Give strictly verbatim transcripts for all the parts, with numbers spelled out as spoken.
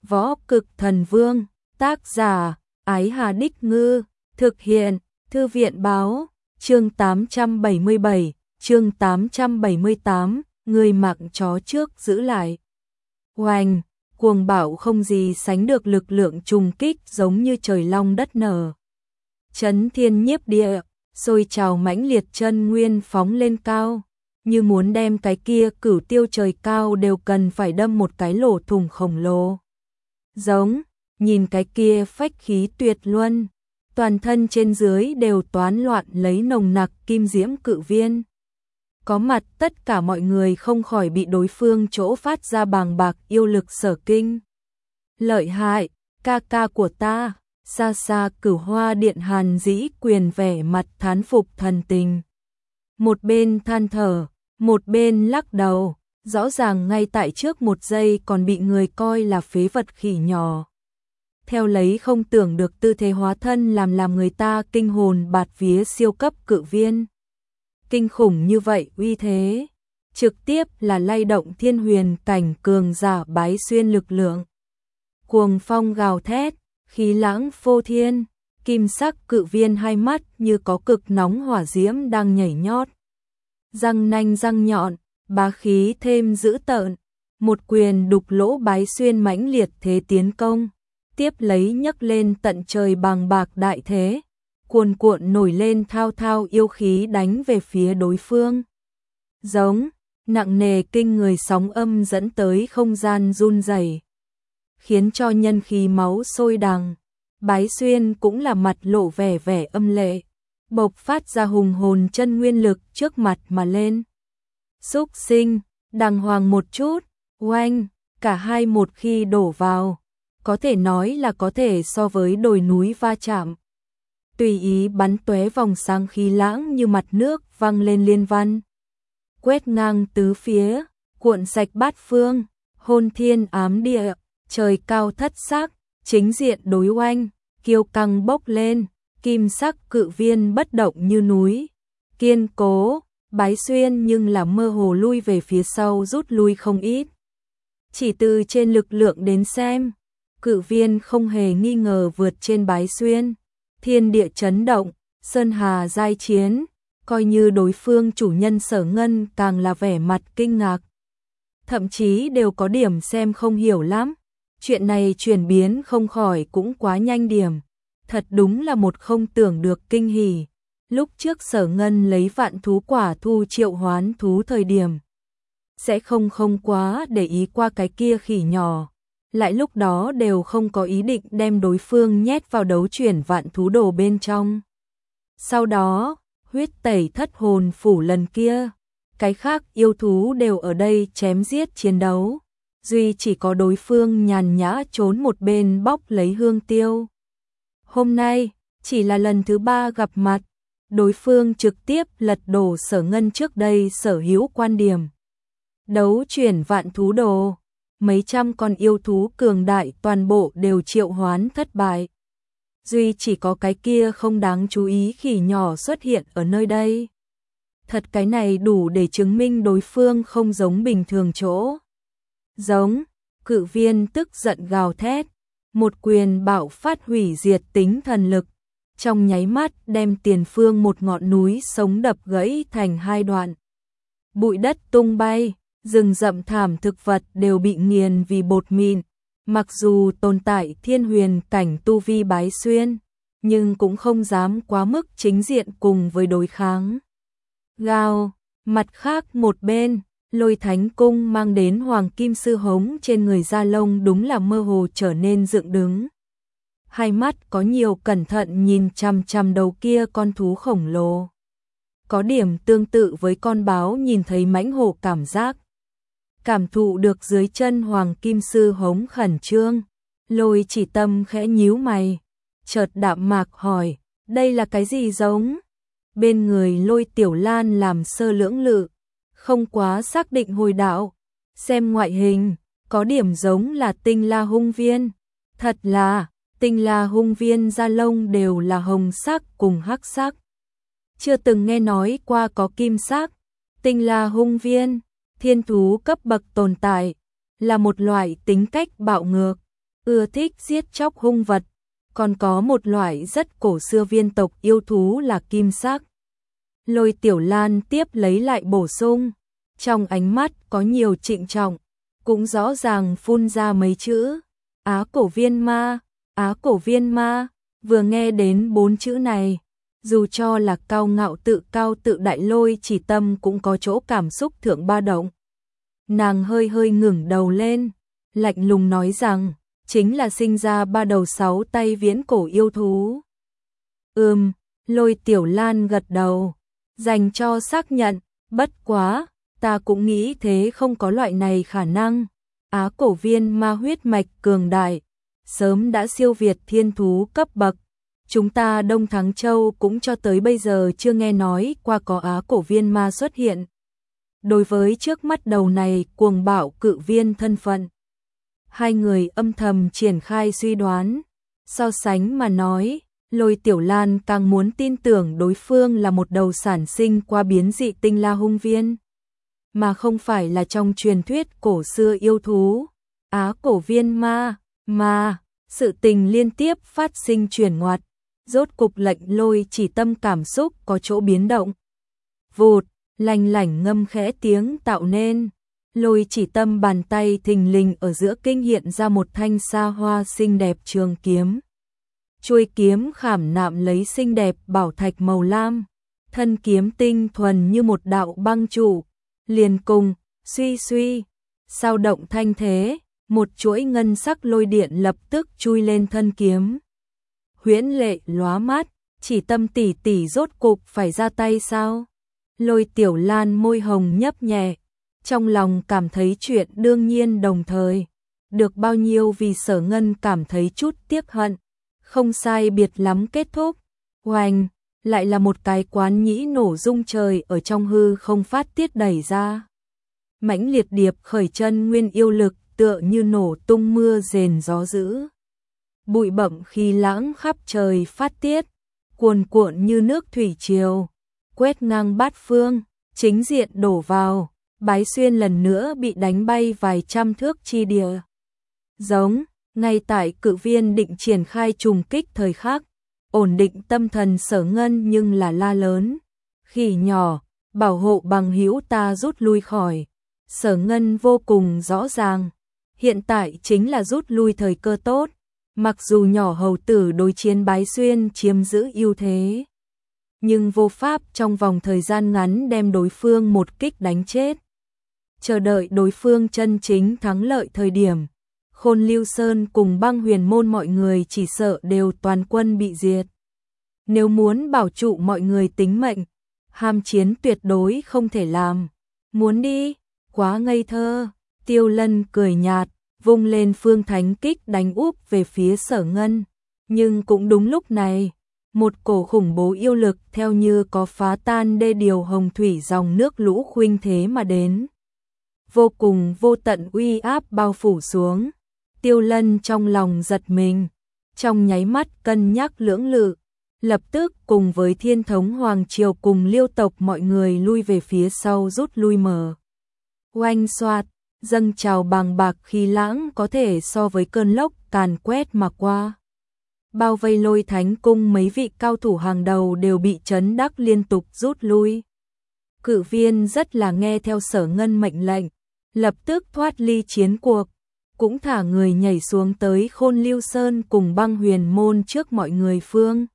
Võ Cực Thần Vương, tác giả, Ái Hà Đích Ngư, thực hiện, Thư viện báo, chương tám trăm bảy mươi bảy, chương tám trăm bảy mươi tám, người mặc chó trước giữ lại. Oanh, cuồng bạo không gì sánh được lực lượng trùng kích giống như trời long đất nở. Chấn thiên nhiếp địa, sôi trào mãnh liệt chân nguyên phóng lên cao, như muốn đem cái kia cửu tiêu trời cao đều cần phải đâm một cái lỗ thủng khổng lồ. Giống, nhìn cái kia phách khí tuyệt luân, toàn thân trên dưới đều toán loạn lấy nồng nặc kim diễm cự viên. Có mặt tất cả mọi người không khỏi bị đối phương chỗ phát ra bàng bạc yêu lực sở kinh. Lợi hại, ca ca của ta, xa xa Cửu Hoa Điện Hàn Dĩ Quyền vẻ mặt thán phục thần tình. Một bên than thở, một bên lắc đầu, rõ ràng ngay tại trước một giây còn bị người coi là phế vật khỉ nhỏ. Theo lấy không tưởng được tư thế hóa thân làm làm người ta kinh hồn bạt vía siêu cấp cự viên. Kinh khủng như vậy uy thế, trực tiếp là lay động thiên huyền cảnh cường giả bái xuyên lực lượng. Cuồng phong gào thét, khí lãng phô thiên, kim sắc cự viên hai mắt như có cực nóng hỏa diễm đang nhảy nhót. Răng nanh răng nhọn, bá khí thêm dữ tợn, một quyền đục lỗ bái xuyên mãnh liệt thế tiến công, tiếp lấy nhấc lên tận trời bàng bạc đại thế, cuồn cuộn nổi lên thao thao yêu khí đánh về phía đối phương. Giống, nặng nề kinh người sóng âm dẫn tới không gian run rẩy, khiến cho nhân khí máu sôi đằng. Bái xuyên cũng là mặt lộ vẻ vẻ âm lệ, bộc phát ra hùng hồn chân nguyên lực trước mặt mà lên. Xúc sinh, đàng hoàng một chút, oanh, cả hai một khi đổ vào, có thể nói là có thể so với đồi núi va chạm. Tùy ý bắn tóe vòng sáng khí lãng như mặt nước văng lên liên văn. Quét ngang tứ phía, cuộn sạch bát phương, hôn thiên ám địa, trời cao thất sắc, chính diện đối oanh, kiêu căng bốc lên, kim sắc cự viên bất động như núi. Kiên cố, bái xuyên nhưng là mơ hồ lui về phía sau rút lui không ít. Chỉ từ trên lực lượng đến xem, cự viên không hề nghi ngờ vượt trên bái xuyên. Thiên địa chấn động, sơn hà giai chiến, coi như đối phương chủ nhân Sở Ngân càng là vẻ mặt kinh ngạc. Thậm chí đều có điểm xem không hiểu lắm, chuyện này chuyển biến không khỏi cũng quá nhanh điểm. Thật đúng là một không tưởng được kinh hỉ. Lúc trước Sở Ngân lấy vạn thú quả thu triệu hoán thú thời điểm, sẽ không không quá để ý qua cái kia khỉ nhỏ. Lại lúc đó đều không có ý định đem đối phương nhét vào đấu chuyển vạn thú đồ bên trong. Sau đó, huyết tẩy thất hồn phủ lần kia, cái khác yêu thú đều ở đây chém giết chiến đấu. Duy chỉ có đối phương nhàn nhã trốn một bên bóc lấy hương tiêu. Hôm nay, chỉ là lần thứ ba gặp mặt, đối phương trực tiếp lật đổ Sở Ngân trước đây sở hữu quan điểm. Đấu chuyển vạn thú đồ, mấy trăm con yêu thú cường đại toàn bộ đều triệu hoán thất bại. Duy chỉ có cái kia không đáng chú ý khỉ nhỏ xuất hiện ở nơi đây. Thật cái này đủ để chứng minh đối phương không giống bình thường chỗ. Giống, cự viên tức giận gào thét, một quyền bạo phát hủy diệt tính thần lực, trong nháy mắt đem tiền phương một ngọn núi sống đập gãy thành hai đoạn. Bụi đất tung bay, rừng rậm thảm thực vật đều bị nghiền vì bột mịn, mặc dù tồn tại thiên huyền cảnh tu vi bái xuyên, nhưng cũng không dám quá mức chính diện cùng với đối kháng. Gào, mặt khác một bên, Lôi Thánh Cung mang đến hoàng kim sư hống trên người da lông đúng là mơ hồ trở nên dựng đứng. Hai mắt có nhiều cẩn thận nhìn chằm chằm đầu kia con thú khổng lồ. Có điểm tương tự với con báo nhìn thấy mãnh hổ cảm giác. Cảm thụ được dưới chân hoàng kim sư hống khẩn trương, Lôi Chỉ Tâm khẽ nhíu mày, chợt đạm mạc hỏi, đây là cái gì giống? Bên người Lôi Tiểu Lan làm sơ lưỡng lự, không quá xác định hồi đạo, xem ngoại hình, có điểm giống là tinh la hung viên. Thật là, tinh la hung viên da lông đều là hồng sắc cùng hắc sắc. Chưa từng nghe nói qua có kim sắc. Tinh la hung viên, thiên thú cấp bậc tồn tại, là một loại tính cách bạo ngược, ưa thích giết chóc hung vật, còn có một loại rất cổ xưa viên tộc yêu thú là kim sắc. Lôi Tiểu Lan tiếp lấy lại bổ sung, trong ánh mắt có nhiều trịnh trọng, cũng rõ ràng phun ra mấy chữ, Á cổ viên ma, Á cổ viên ma, vừa nghe đến bốn chữ này, dù cho là cao ngạo tự cao tự đại Lôi Chỉ Tâm cũng có chỗ cảm xúc thượng ba động. Nàng hơi hơi ngẩng đầu lên, lạnh lùng nói rằng, chính là sinh ra ba đầu sáu tay viễn cổ yêu thú. Ừm, Lôi Tiểu Lan gật đầu, dành cho xác nhận, bất quá, ta cũng nghĩ thế không có loại này khả năng. Á cổ viên ma huyết mạch cường đại, sớm đã siêu việt thiên thú cấp bậc. Chúng ta Đông Thắng Châu cũng cho tới bây giờ chưa nghe nói qua có Á cổ viên ma xuất hiện. Đối với trước mắt đầu này cuồng bạo cự viên thân phận, hai người âm thầm triển khai suy đoán. So sánh mà nói, Lôi Tiểu Lan càng muốn tin tưởng đối phương là một đầu sản sinh qua biến dị tinh la hung viên, mà không phải là trong truyền thuyết cổ xưa yêu thú. Á cổ viên ma, mà, sự tình liên tiếp phát sinh chuyển ngoặt, rốt cục lệnh Lôi Chỉ Tâm cảm xúc có chỗ biến động. Vụt, lanh lảnh ngâm khẽ tiếng tạo nên, Lôi Chỉ Tâm bàn tay thình lình ở giữa kinh hiện ra một thanh xa hoa xinh đẹp trường kiếm. Chuôi kiếm khảm nạm lấy xinh đẹp bảo thạch màu lam, thân kiếm tinh thuần như một đạo băng trụ, liền cùng, suy suy, sao động thanh thế, một chuỗi ngân sắc lôi điện lập tức chui lên thân kiếm. Huyễn lệ lóa mắt, Chỉ Tâm tỷ tỷ rốt cục phải ra tay sao? Lôi Tiểu Lan môi hồng nhấp nhẹ, trong lòng cảm thấy chuyện đương nhiên, đồng thời được bao nhiêu vì Sở Ngân cảm thấy chút tiếc hận, không sai biệt lắm kết thúc. Oanh, lại là một cái quán nhĩ nổ rung trời ở trong hư không phát tiết đẩy ra. Mãnh liệt điệp khởi chân nguyên yêu lực tựa như nổ tung mưa rền gió dữ. Bụi bặm khí lãng khắp trời phát tiết, cuồn cuộn như nước thủy triều, quét ngang bát phương, chính diện đổ vào, Bái Xuyên lần nữa bị đánh bay vài trăm thước chi địa. Giống, ngay tại cự viên định triển khai trùng kích thời khắc, ổn định tâm thần Sở Ngân nhưng là la lớn, khỉ nhỏ, bảo hộ bằng hữu ta rút lui khỏi. Sở Ngân vô cùng rõ ràng, hiện tại chính là rút lui thời cơ tốt, mặc dù nhỏ hầu tử đối chiến Bái Xuyên chiếm giữ ưu thế, nhưng vô pháp trong vòng thời gian ngắn đem đối phương một kích đánh chết. Chờ đợi đối phương chân chính thắng lợi thời điểm, Khôn Lưu Sơn cùng Băng Huyền Môn mọi người chỉ sợ đều toàn quân bị diệt. Nếu muốn bảo trụ mọi người tính mệnh, ham chiến tuyệt đối không thể làm. Muốn đi, quá ngây thơ. Tiêu Lân cười nhạt, vung lên phương thánh kích đánh úp về phía Sở Ngân. Nhưng cũng đúng lúc này, một cổ khủng bố yêu lực theo như có phá tan đê điều hồng thủy dòng nước lũ khuynh thế mà đến. Vô cùng vô tận uy áp bao phủ xuống. Tiêu Lân trong lòng giật mình, trong nháy mắt cân nhắc lưỡng lự, lập tức cùng với Thiên Thống Hoàng Triều cùng Liêu tộc mọi người lui về phía sau rút lui mở. Oanh xoạt, dâng trào bàng bạc khí lãng có thể so với cơn lốc càn quét mà qua. Bao vây Lôi Thánh Cung mấy vị cao thủ hàng đầu đều bị chấn đắc liên tục rút lui. Cự viên rất là nghe theo Sở Ngân mệnh lệnh, lập tức thoát ly chiến cuộc, cũng thả người nhảy xuống tới Khôn Lưu Sơn cùng Băng Huyền Môn trước mọi người phương.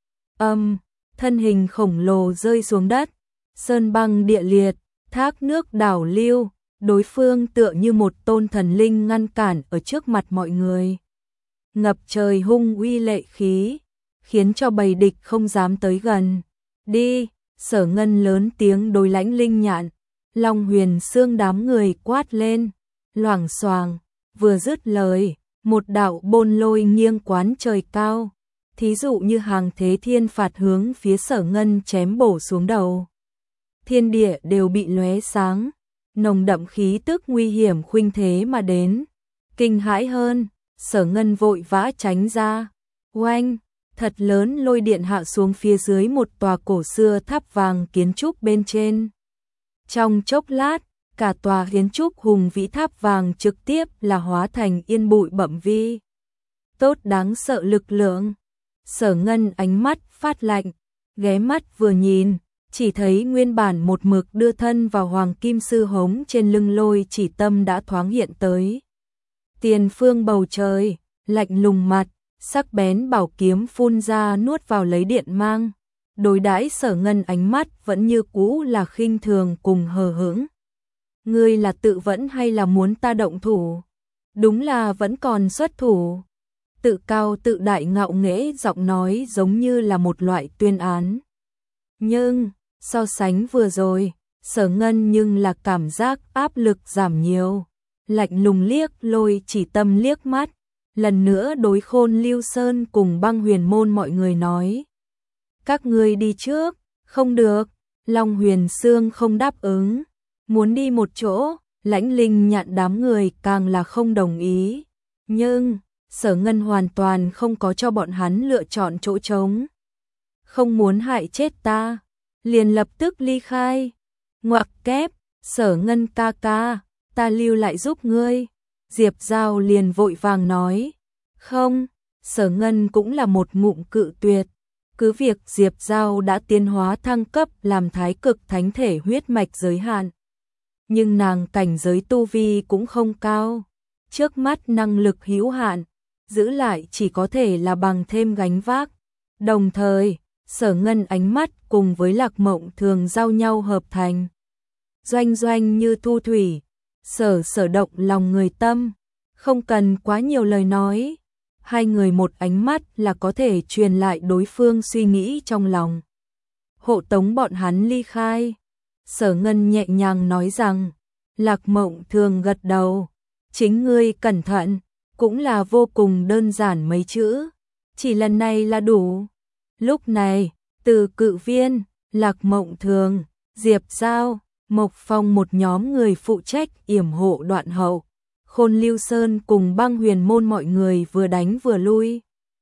Âm, um, thân hình khổng lồ rơi xuống đất, sơn băng địa liệt, thác nước đảo lưu, đối phương tựa như một tôn thần linh ngăn cản ở trước mặt mọi người. Ngập trời hung uy lệ khí, khiến cho bầy địch không dám tới gần. Đi, Sở Ngân lớn tiếng đối Lãnh Linh Nhạn, Long Huyền Xương đám người quát lên, loảng xoàng, vừa dứt lời, một đạo bôn lôi nghiêng quán trời cao, thí dụ như hàng thế thiên phạt hướng phía Sở Ngân chém bổ xuống đầu. Thiên địa đều bị lóe sáng, nồng đậm khí tức nguy hiểm khuynh thế mà đến. Kinh hãi hơn, Sở Ngân vội vã tránh ra. Oanh, thật lớn lôi điện hạ xuống phía dưới một tòa cổ xưa tháp vàng kiến trúc bên trên. Trong chốc lát, cả tòa kiến trúc hùng vĩ tháp vàng trực tiếp là hóa thành yên bụi bặm vi. tốt đáng sợ lực lượng. Sở Ngân ánh mắt phát lạnh, ghé mắt vừa nhìn, chỉ thấy nguyên bản một mực đưa thân vào hoàng kim sư hống trên lưng Lôi Chỉ Tâm đã thoáng hiện tới. Tiền phương bầu trời, lạnh lùng mặt, sắc bén bảo kiếm phun ra nuốt vào lấy điện mang. Đối đãi Sở Ngân ánh mắt vẫn như cũ là khinh thường cùng hờ hững. Ngươi là tự vẫn hay là muốn ta động thủ? Đúng là vẫn còn xuất thủ. Tự cao tự đại ngạo nghễ giọng nói giống như là một loại tuyên án. Nhưng, so sánh vừa rồi, Sở Ngân nhưng là cảm giác áp lực giảm nhiều. Lạnh lùng liếc Lôi Chỉ Tâm liếc mắt, lần nữa đối Khôn Lưu Sơn cùng Băng Huyền môn mọi người nói. Các ngươi đi trước, không được, Long Huyền Sương không đáp ứng, muốn đi một chỗ, Lãnh Linh Nhạn đám người càng là không đồng ý. Nhưng, Sở Ngân hoàn toàn không có cho bọn hắn lựa chọn chỗ trống. Không muốn hại chết ta, liền lập tức ly khai. Ngoặc kép, Sở Ngân ca ca, ta lưu lại giúp ngươi. Diệp Giao liền vội vàng nói. Không, Sở Ngân cũng là một ngụm cự tuyệt. Cứ việc Diệp Giao đã tiến hóa thăng cấp làm thái cực thánh thể huyết mạch giới hạn. Nhưng nàng cảnh giới tu vi cũng không cao. Trước mắt năng lực hữu hạn, giữ lại chỉ có thể là bằng thêm gánh vác. Đồng thời, Sở Ngân ánh mắt cùng với Lạc Mộng Thường giao nhau hợp thành. Doanh doanh như thu thủy, sở sở động lòng người tâm, không cần quá nhiều lời nói. Hai người một ánh mắt là có thể truyền lại đối phương suy nghĩ trong lòng. Hộ tống bọn hắn ly khai. Sở Ngân nhẹ nhàng nói rằng, Lạc Mộng Thường gật đầu. Chính ngươi cẩn thận, cũng là vô cùng đơn giản mấy chữ. Chỉ lần này là đủ. Lúc này, từ Cự Viên, Lạc Mộng Thường, Diệp Giao, Mộc Phong một nhóm người phụ trách yểm hộ Đoạn Hậu. Khôn Lưu Sơn cùng Băng Huyền môn mọi người vừa đánh vừa lui.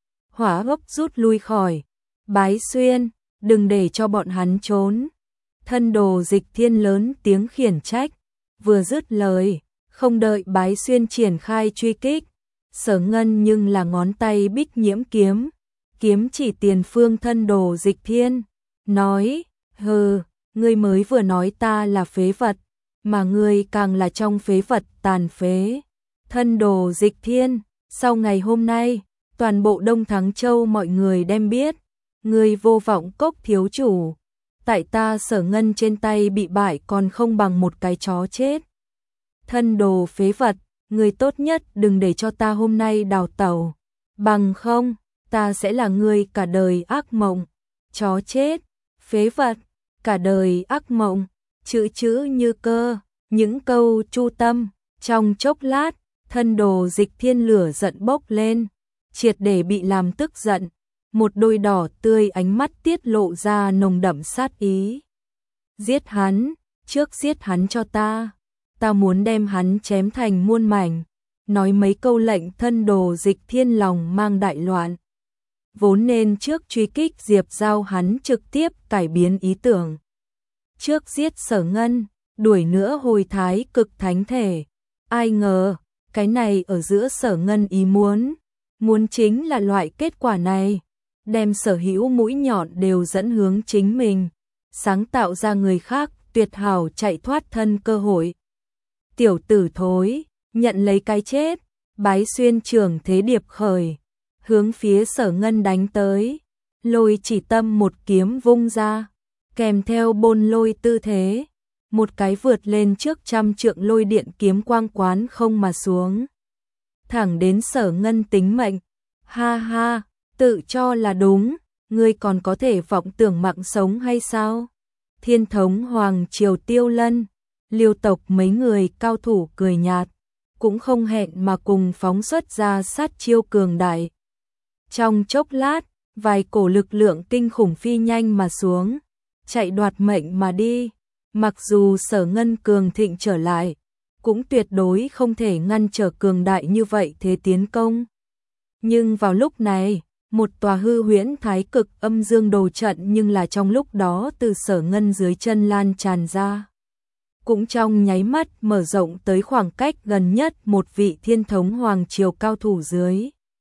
Hỏa Hốc rút lui khỏi. Bái Xuyên, đừng để cho bọn hắn trốn. Thân Đồ Dịch Thiên lớn tiếng khiển trách. Vừa dứt lời, không đợi Bái Xuyên triển khai truy kích. Sở Ngân nhưng là ngón tay bích nhiễm kiếm. Kiếm chỉ tiền phương Thân Đồ Dịch Thiên. Nói, hừ, ngươi mới vừa nói ta là phế vật. Mà ngươi càng là trong phế vật tàn phế. Thân Đồ Dịch Thiên, sau ngày hôm nay, toàn bộ Đông Thắng Châu mọi người đem biết, ngươi vô vọng cốc thiếu chủ, tại ta Sở Ngân trên tay bị bại còn không bằng một cái chó chết. Thân đồ phế vật, ngươi tốt nhất đừng để cho ta hôm nay đào tẩu, bằng không, ta sẽ là ngươi cả đời ác mộng. Chó chết, phế vật, cả đời ác mộng, chữ chữ như cơ, những câu chu tâm. Trong chốc lát, Thân Đồ Dịch Thiên lửa giận bốc lên, triệt để bị làm tức giận, một đôi đỏ tươi ánh mắt tiết lộ ra nồng đậm sát ý. Giết hắn, trước giết hắn cho ta, ta muốn đem hắn chém thành muôn mảnh. Nói mấy câu lệnh Thân Đồ Dịch Thiên lòng mang đại loạn. Vốn nên trước truy kích Diệp Giao hắn trực tiếp cải biến ý tưởng. Trước giết Sở Ngân, đuổi nữa hồi thái cực thánh thể. Ai ngờ, cái này ở giữa Sở Ngân ý muốn. Muốn chính là loại kết quả này. Đem sở hữu mũi nhọn đều dẫn hướng chính mình. Sáng tạo ra người khác tuyệt hảo chạy thoát thân cơ hội. Tiểu tử thối, nhận lấy cái chết. Bái Xuyên trưởng thế điệp khởi. Hướng phía Sở Ngân đánh tới. Lôi Chỉ Tâm một kiếm vung ra. Kèm theo bôn lôi tư thế. Một cái vượt lên trước trăm trượng lôi điện kiếm quang quán không mà xuống. Thẳng đến Sở Ngân tính mệnh. Ha ha, tự cho là đúng, ngươi còn có thể vọng tưởng mạng sống hay sao? Thiên thống Hoàng Triều Tiêu Lân, Liêu tộc mấy người cao thủ cười nhạt, cũng không hẹn mà cùng phóng xuất ra sát chiêu cường đại. Trong chốc lát, vài cổ lực lượng kinh khủng phi nhanh mà xuống, chạy đoạt mệnh mà đi. Mặc dù Sở Ngân cường thịnh trở lại, cũng tuyệt đối không thể ngăn trở cường đại như vậy thế tiến công. Nhưng vào lúc này, một tòa hư huyễn thái cực âm dương đồ trận nhưng là trong lúc đó từ Sở Ngân dưới chân lan tràn ra. Cũng trong nháy mắt mở rộng tới khoảng cách gần nhất một vị thiên thống Hoàng Triều cao thủ dưới.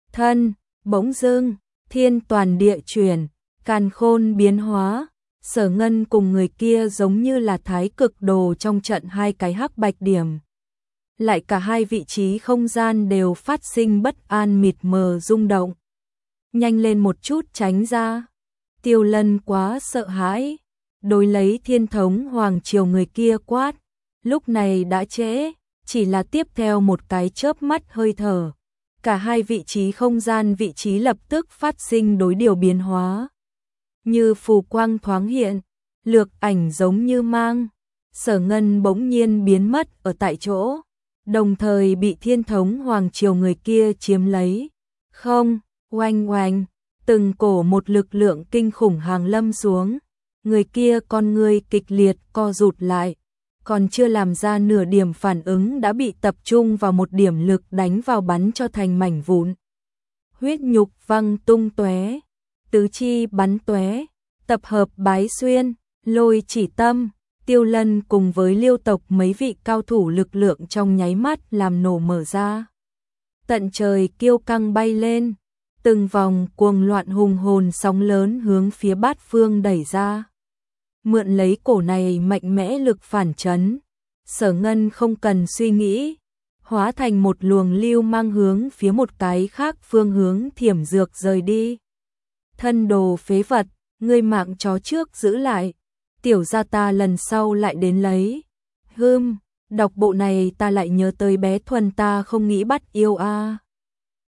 thân, bỗng dưng, thiên toàn địa chuyển, càn khôn biến hóa, Sở Ngân cùng người kia giống như là thái cực đồ trong trận hai cái hắc bạch điểm. Lại cả hai vị trí không gian đều phát sinh bất an mịt mờ rung động. Nhanh lên một chút tránh ra. Tiêu Lân quá sợ hãi, đối lấy Thiên Thống Hoàng Triều người kia quát, lúc này đã trễ, chỉ là tiếp theo một cái chớp mắt hơi thở. Cả hai vị trí không gian vị trí lập tức phát sinh đối điều biến hóa. Như phù quang thoáng hiện, lược ảnh giống như mang, Sở Ngân bỗng nhiên biến mất ở tại chỗ, đồng thời bị Thiên Thống Hoàng Triều người kia chiếm lấy. Không, oanh oanh, từng cổ một lực lượng kinh khủng hàng lâm xuống, người kia con người kịch liệt co rụt lại, còn chưa làm ra nửa điểm phản ứng đã bị tập trung vào một điểm lực đánh vào bắn cho thành mảnh vụn. Huyết nhục văng tung tóe, tứ chi bắn tóe, tập hợp bái xuyên, lôi chỉ tâm, Tiêu Lân cùng với Liêu tộc mấy vị cao thủ lực lượng trong nháy mắt làm nổ mở ra. Tận trời kiêu căng bay lên, từng vòng cuồng loạn hùng hồn sóng lớn hướng phía bát phương đẩy ra. Mượn lấy cổ này mạnh mẽ lực phản chấn, Sở Ngân không cần suy nghĩ, hóa thành một luồng lưu mang hướng phía một cái khác phương hướng thiểm dược rời đi. Thân đồ phế vật, ngươi mạng chó trước giữ lại, tiểu gia ta lần sau lại đến lấy. Hưm, đọc bộ này ta lại nhớ tới bé Thuần ta không nghĩ bắt yêu a. À.